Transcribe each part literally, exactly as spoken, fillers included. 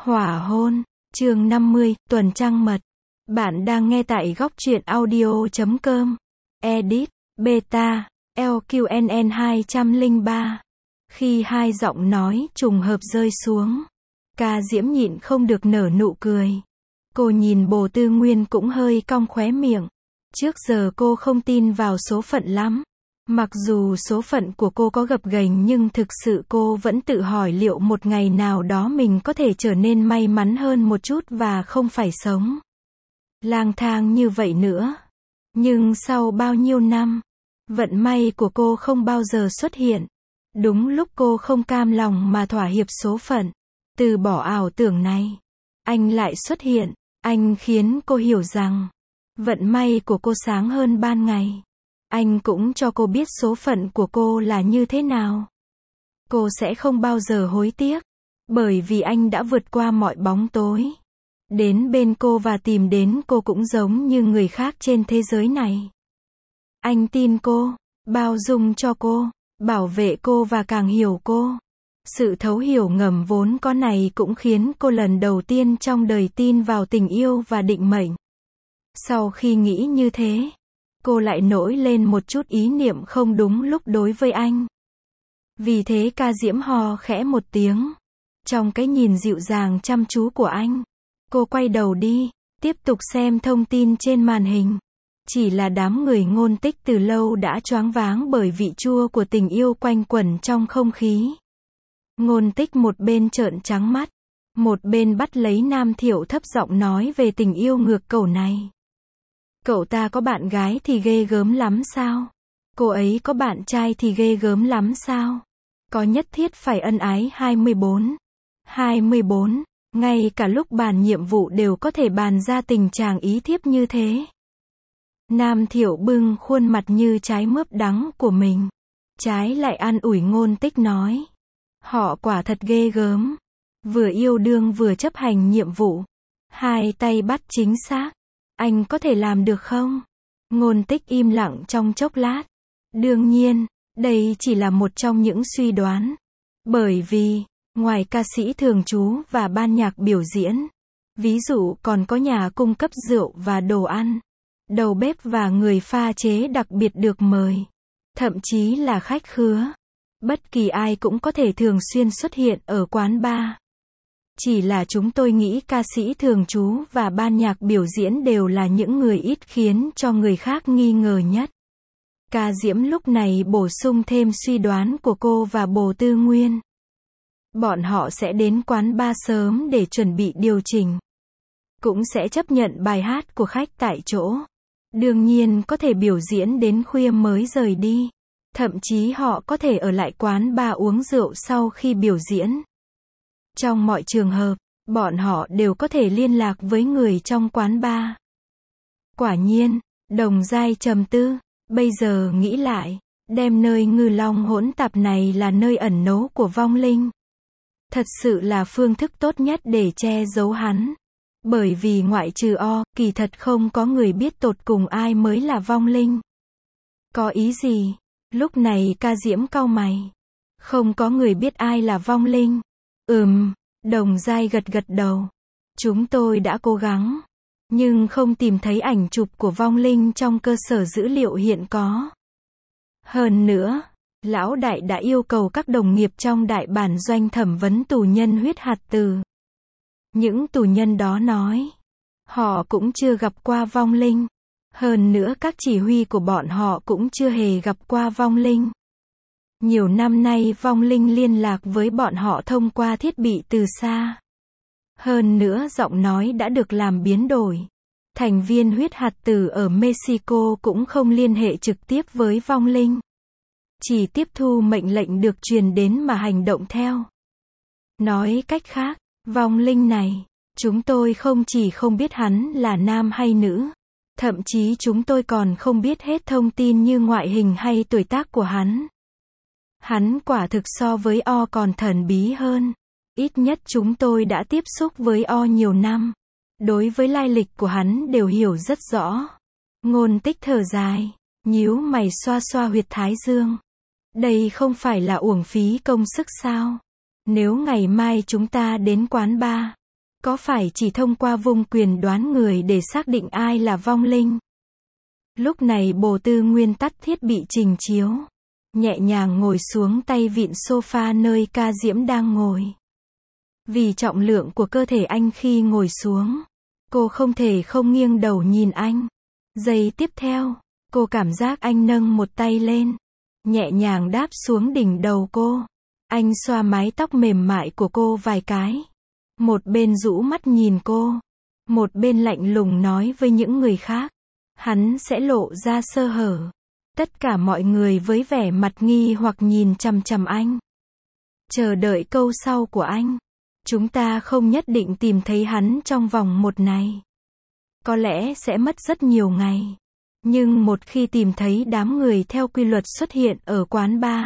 Hỏa hôn, chương năm mươi, tuần trăng mật. Bạn đang nghe tại góc truyện audio chấm com. Edit, Beta, lờ quy en en hai không ba. Khi hai giọng nói trùng hợp rơi xuống, Ca Diễm nhịn không được nở nụ cười. Cô nhìn Bồ Tư Nguyên cũng hơi cong khóe miệng. Trước giờ cô không tin vào số phận lắm. Mặc dù số phận của cô có gập ghềnh nhưng thực sự cô vẫn tự hỏi liệu một ngày nào đó mình có thể trở nên may mắn hơn một chút và không phải sống lang thang như vậy nữa. Nhưng sau bao nhiêu năm, vận may của cô không bao giờ xuất hiện. Đúng lúc cô không cam lòng mà thỏa hiệp số phận, từ bỏ ảo tưởng này, anh lại xuất hiện. Anh khiến cô hiểu rằng vận may của cô sáng hơn ban ngày. Anh cũng cho cô biết số phận của cô là như thế nào. Cô sẽ không bao giờ hối tiếc, bởi vì anh đã vượt qua mọi bóng tối, đến bên cô và tìm đến cô cũng giống như người khác trên thế giới này. Anh tin cô, bao dung cho cô, bảo vệ cô và càng hiểu cô. Sự thấu hiểu ngầm vốn có này cũng khiến cô lần đầu tiên trong đời tin vào tình yêu và định mệnh. Sau khi nghĩ như thế, cô lại nổi lên một chút ý niệm không đúng lúc đối với anh. Vì thế Ca Diễm ho khẽ một tiếng. Trong cái nhìn dịu dàng chăm chú của anh, cô quay đầu đi, tiếp tục xem thông tin trên màn hình. Chỉ là đám người Ngôn Tích từ lâu đã choáng váng bởi vị chua của tình yêu quanh quẩn trong không khí. Ngôn Tích một bên trợn trắng mắt, một bên bắt lấy Nam Thiệu thấp giọng nói về tình yêu ngược cẩu này. Cậu ta có bạn gái thì ghê gớm lắm sao? Cô ấy có bạn trai thì ghê gớm lắm sao? Có nhất thiết phải ân ái hai mươi bốn? hai mươi bốn, ngay cả lúc bàn nhiệm vụ đều có thể bàn ra tình trạng ý thiếp như thế. Nam Thiệu bưng khuôn mặt như trái mướp đắng của mình, trái lại an ủi Ngôn Tích nói. Họ quả thật ghê gớm. Vừa yêu đương vừa chấp hành nhiệm vụ. Hai tay bắt chính xác. Anh có thể làm được không? Ngôn Tích im lặng trong chốc lát. Đương nhiên, đây chỉ là một trong những suy đoán. Bởi vì, ngoài ca sĩ thường trú và ban nhạc biểu diễn, ví dụ còn có nhà cung cấp rượu và đồ ăn, đầu bếp và người pha chế đặc biệt được mời, thậm chí là khách khứa. Bất kỳ ai cũng có thể thường xuyên xuất hiện ở quán bar. Chỉ là chúng tôi nghĩ ca sĩ thường trú và ban nhạc biểu diễn đều là những người ít khiến cho người khác nghi ngờ nhất. Ca Diễm lúc này bổ sung thêm suy đoán của cô và Bồ Tư Nguyên. Bọn họ sẽ đến quán bar sớm để chuẩn bị điều chỉnh. Cũng sẽ chấp nhận bài hát của khách tại chỗ. Đương nhiên có thể biểu diễn đến khuya mới rời đi. Thậm chí họ có thể ở lại quán bar uống rượu sau khi biểu diễn. Trong mọi trường hợp, bọn họ đều có thể liên lạc với người trong quán bar. Quả nhiên, Đồng Giai trầm tư, bây giờ nghĩ lại, đem nơi Ngư Long hỗn tạp này là nơi ẩn náu của vong linh. Thật sự là phương thức tốt nhất để che giấu hắn. Bởi vì ngoại trừ O, kỳ thật không có người biết tột cùng ai mới là vong linh. Có ý gì? Lúc này Ca Diễm cau mày. Không có người biết ai là vong linh. Ừm, Đồng Giai gật gật đầu. Chúng tôi đã cố gắng, nhưng không tìm thấy ảnh chụp của vong linh trong cơ sở dữ liệu hiện có. Hơn nữa, Lão Đại đã yêu cầu các đồng nghiệp trong đại bản doanh thẩm vấn tù nhân huyết hạt từ. Những tù nhân đó nói, họ cũng chưa gặp qua vong linh. Hơn nữa các chỉ huy của bọn họ cũng chưa hề gặp qua vong linh. Nhiều năm nay vong linh liên lạc với bọn họ thông qua thiết bị từ xa. Hơn nữa giọng nói đã được làm biến đổi. Thành viên huyết hạt tử ở Mexico cũng không liên hệ trực tiếp với vong linh. Chỉ tiếp thu mệnh lệnh được truyền đến mà hành động theo. Nói cách khác, vong linh này, chúng tôi không chỉ không biết hắn là nam hay nữ. Thậm chí chúng tôi còn không biết hết thông tin như ngoại hình hay tuổi tác của hắn. Hắn quả thực so với O còn thần bí hơn. Ít nhất chúng tôi đã tiếp xúc với O nhiều năm. Đối với lai lịch của hắn đều hiểu rất rõ. Ngôn Tích thở dài, nhíu mày xoa xoa huyệt thái dương. Đây không phải là uổng phí công sức sao? Nếu ngày mai chúng ta đến quán bar, Có phải chỉ thông qua vung quyền đoán người để xác định ai là vong linh? Lúc này Bồ Tư Nguyên tắt thiết bị trình chiếu, nhẹ nhàng ngồi xuống tay vịn sofa nơi Ca Diễm đang ngồi. Vì trọng lượng của cơ thể anh khi ngồi xuống, cô không thể không nghiêng đầu nhìn anh. Giây tiếp theo, cô cảm giác anh nâng một tay lên, nhẹ nhàng đáp xuống đỉnh đầu cô. Anh xoa mái tóc mềm mại của cô vài cái. Một bên rũ mắt nhìn cô, một bên lạnh lùng nói với những người khác, hắn sẽ lộ ra sơ hở. Tất cả mọi người với vẻ mặt nghi hoặc nhìn chằm chằm anh, chờ đợi câu sau của anh. Chúng ta không nhất định tìm thấy hắn trong vòng một ngày. Có lẽ sẽ mất rất nhiều ngày. Nhưng một khi tìm thấy đám người theo quy luật xuất hiện ở quán bar,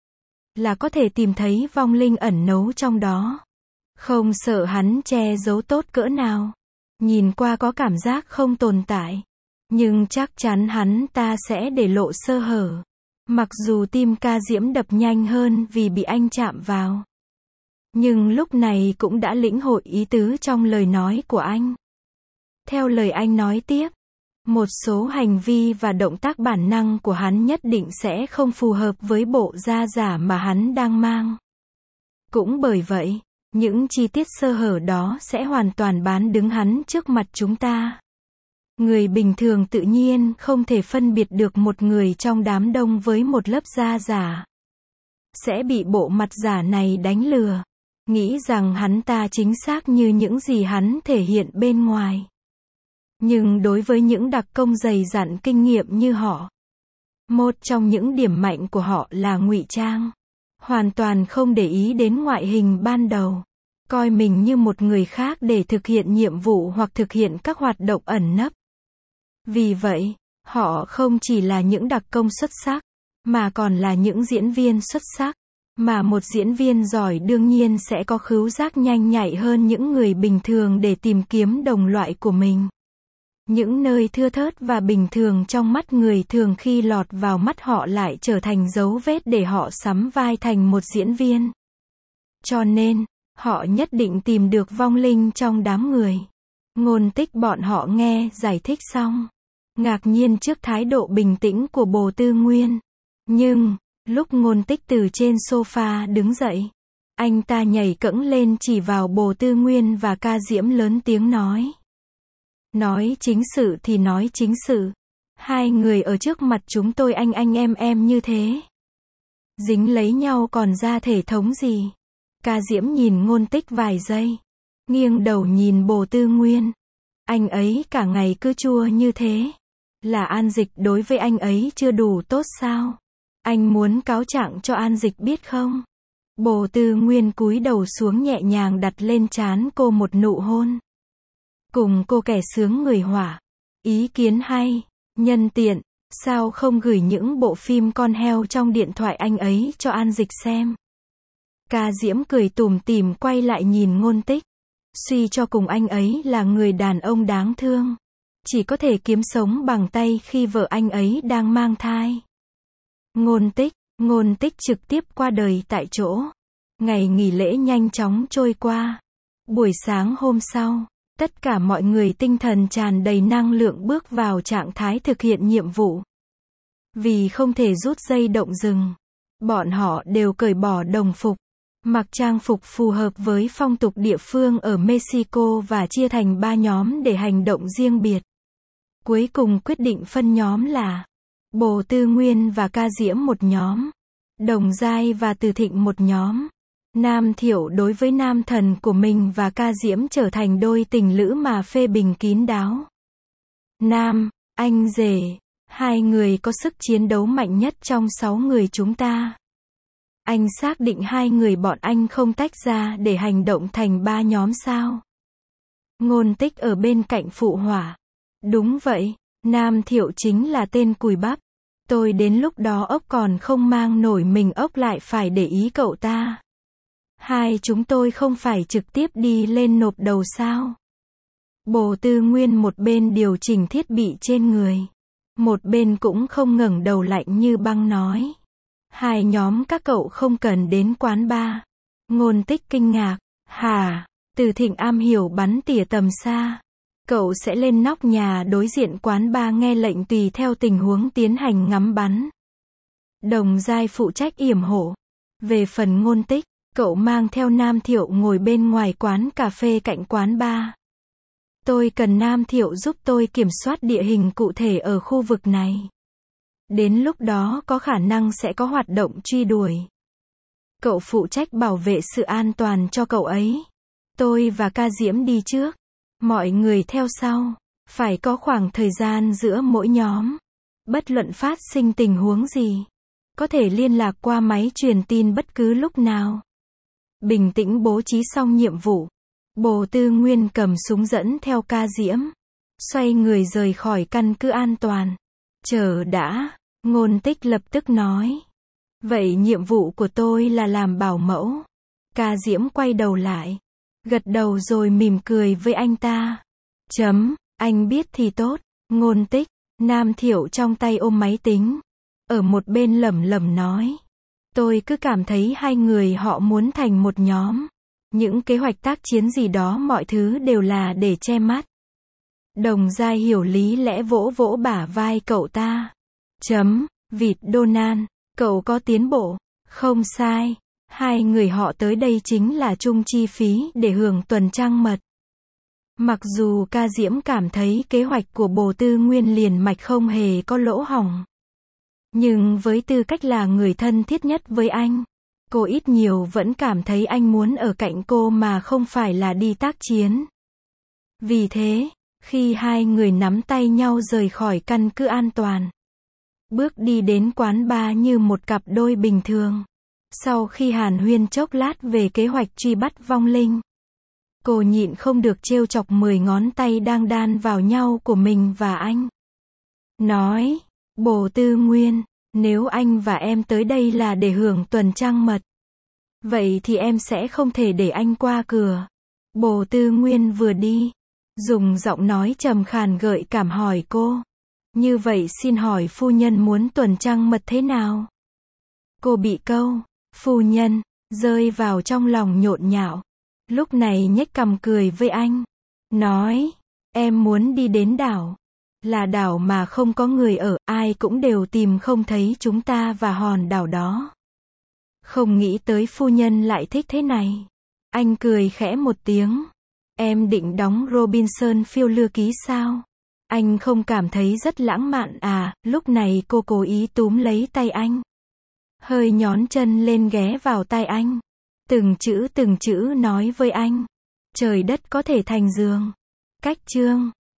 là có thể tìm thấy vong linh ẩn náu trong đó. Không sợ hắn che giấu tốt cỡ nào. Nhìn qua có cảm giác không tồn tại. Nhưng chắc chắn hắn ta sẽ để lộ sơ hở. Mặc dù tim Ca Diễm đập nhanh hơn vì bị anh chạm vào, nhưng lúc này cũng đã lĩnh hội ý tứ trong lời nói của anh. Theo lời anh nói tiếp, một số hành vi và động tác bản năng của hắn nhất định sẽ không phù hợp với bộ da giả mà hắn đang mang. Cũng bởi vậy, những chi tiết sơ hở đó sẽ hoàn toàn bán đứng hắn trước mặt chúng ta. Người bình thường tự nhiên không thể phân biệt được một người trong đám đông với một lớp da giả. Sẽ bị bộ mặt giả này đánh lừa, nghĩ rằng hắn ta chính xác như những gì hắn thể hiện bên ngoài. Nhưng đối với những đặc công dày dặn kinh nghiệm như họ, một trong những điểm mạnh của họ là ngụy trang. Hoàn toàn không để ý đến ngoại hình ban đầu, coi mình như một người khác để thực hiện nhiệm vụ hoặc thực hiện các hoạt động ẩn nấp. Vì vậy, họ không chỉ là những đặc công xuất sắc, mà còn là những diễn viên xuất sắc. Mà một diễn viên giỏi đương nhiên sẽ có khứu giác nhanh nhạy hơn những người bình thường để tìm kiếm đồng loại của mình. Những nơi thưa thớt và bình thường trong mắt người thường khi lọt vào mắt họ lại trở thành dấu vết để họ sắm vai thành một diễn viên. Cho nên, họ nhất định tìm được vong linh trong đám người. Ngôn Tích bọn họ nghe giải thích xong, ngạc nhiên trước thái độ bình tĩnh của Bồ Tư Nguyên. Nhưng, lúc Ngôn Tích từ trên sofa đứng dậy, anh ta nhảy cẫng lên chỉ vào Bồ Tư Nguyên và Ca Diễm lớn tiếng nói. Nói chính sự thì nói chính sự. Hai người ở trước mặt chúng tôi anh anh em em như thế. Dính lấy nhau còn ra thể thống gì? Ca Diễm nhìn Ngôn Tích vài giây, nghiêng đầu nhìn Bồ Tư Nguyên. Anh ấy cả ngày cứ chua như thế. Là An Dịch đối với anh ấy chưa đủ tốt sao? Anh muốn cáo trạng cho An Dịch biết không? Bồ Tư Nguyên cúi đầu xuống nhẹ nhàng đặt lên trán cô một nụ hôn. Cùng cô kẻ sướng người hỏa. Ý kiến hay. Nhân tiện, sao không gửi những bộ phim con heo trong điện thoại anh ấy cho An Dịch xem? Ca Diễm cười tủm tỉm quay lại nhìn Ngôn Tích. Suy cho cùng anh ấy là người đàn ông đáng thương. Chỉ có thể kiếm sống bằng tay khi vợ anh ấy đang mang thai. Ngôn Tích, Ngôn Tích trực tiếp qua đời tại chỗ. Ngày nghỉ lễ nhanh chóng trôi qua. Buổi sáng hôm sau, tất cả mọi người tinh thần tràn đầy năng lượng bước vào trạng thái thực hiện nhiệm vụ. Vì không thể rút dây động rừng, bọn họ đều cởi bỏ đồng phục, mặc trang phục phù hợp với phong tục địa phương ở Mexico và chia thành ba nhóm để hành động riêng biệt. Cuối cùng quyết định phân nhóm là Bồ Tư Nguyên và Ca Diễm một nhóm, Đồng Giai và Từ Thịnh một nhóm. Nam Thiệu đối với nam thần của mình và Ca Diễm trở thành đôi tình lữ mà phê bình kín đáo. Nam, anh rể, hai người có sức chiến đấu mạnh nhất trong sáu người chúng ta. Anh xác định hai người bọn anh không tách ra để hành động thành ba nhóm sao? Ngôn Tích ở bên cạnh phụ họa. Đúng vậy, Nam Thiệu chính là tên cùi bắp. Tôi đến lúc đó ốc còn không mang nổi mình ốc lại phải để ý cậu ta. Hai chúng tôi không phải trực tiếp đi lên nộp đầu sao? Bồ Tư Nguyên một bên điều chỉnh thiết bị trên người, một bên cũng không ngẩng đầu lạnh như băng nói. Hai nhóm các cậu không cần đến quán bar. Ngôn Tích kinh ngạc. Hả? Từ Thịnh am hiểu bắn tỉa tầm xa. Cậu sẽ lên nóc nhà đối diện quán bar nghe lệnh tùy theo tình huống tiến hành ngắm bắn. Đồng Giai phụ trách yểm hộ. Về phần Ngôn Tích, cậu mang theo Nam Thiệu ngồi bên ngoài quán cà phê cạnh quán bar. Tôi cần Nam Thiệu giúp tôi kiểm soát địa hình cụ thể ở khu vực này. Đến lúc đó có khả năng sẽ có hoạt động truy đuổi. Cậu phụ trách bảo vệ sự an toàn cho cậu ấy. Tôi và Ca Diễm đi trước. Mọi người theo sau. Phải có khoảng thời gian giữa mỗi nhóm. Bất luận phát sinh tình huống gì, có thể liên lạc qua máy truyền tin bất cứ lúc nào. Bình tĩnh bố trí xong nhiệm vụ. Bồ Tư Nguyên cầm súng dẫn theo Ca Diễm. Xoay người rời khỏi căn cứ an toàn. Chờ đã. Ngôn Tích lập tức nói. Vậy nhiệm vụ của tôi là làm bảo mẫu. Ca Diễm quay đầu lại. Gật đầu rồi mỉm cười với anh ta. Chấm, anh biết thì tốt. Ngôn Tích. Nam Thiệu trong tay ôm máy tính. Ở một bên lẩm lẩm nói. Tôi cứ cảm thấy hai người họ muốn thành một nhóm. Những kế hoạch tác chiến gì đó mọi thứ đều là để che mắt. Đồng Giai hiểu lý lẽ vỗ vỗ bả vai cậu ta. Chấm, vịt Donald, cậu có tiến bộ. Không sai. Hai người họ tới đây chính là chung chi phí để hưởng tuần trăng mật. Mặc dù Ca Diễm cảm thấy kế hoạch của Bồ Tư Nguyên liền mạch không hề có lỗ hổng. Nhưng với tư cách là người thân thiết nhất với anh, cô ít nhiều vẫn cảm thấy anh muốn ở cạnh cô mà không phải là đi tác chiến. Vì thế, khi hai người nắm tay nhau rời khỏi căn cứ an toàn, bước đi đến quán bar như một cặp đôi bình thường. Sau khi hàn huyên chốc lát về kế hoạch truy bắt vong linh, cô nhịn không được trêu chọc mười ngón tay đang đan vào nhau của mình và anh. Nói, Bồ Tư Nguyên, nếu anh và em tới đây là để hưởng tuần trăng mật, vậy thì em sẽ không thể để anh qua cửa. Bồ Tư Nguyên vừa đi, dùng giọng nói trầm khàn gợi cảm hỏi cô. Như vậy xin hỏi phu nhân muốn tuần trăng mật thế nào? Cô bị câu, phu nhân, rơi vào trong lòng nhộn nhạo. Lúc này nhếch cằm cười với anh. Nói, em muốn đi đến đảo. Là đảo mà không có người ở, ai cũng đều tìm không thấy chúng ta và hòn đảo đó. Không nghĩ tới phu nhân lại thích thế này. Anh cười khẽ một tiếng. Em định đóng Robinson phiêu lưu ký sao? Anh không cảm thấy rất lãng mạn à? Lúc này cô cố ý túm lấy tay anh. Hơi nhón chân lên ghé vào tai anh. Từng chữ từng chữ nói với anh. Trời đất có thể thành giường. Cách chương.